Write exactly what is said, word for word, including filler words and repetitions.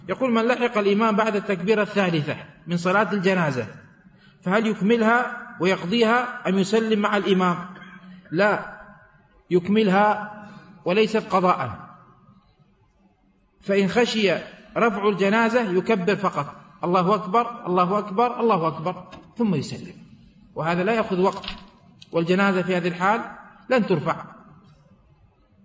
يقول: من لحق الإمام بعد التكبيرة الثالثة من صلاة الجنازة فهل يكملها ويقضيها أم يسلم مع الإمام؟ لا، يكملها وليست قضاء. فإن خشي رفع الجنازة يكبر فقط: الله أكبر الله أكبر الله أكبر، ثم يسلم، وهذا لا يأخذ وقت، والجنازة في هذه الحال لن ترفع.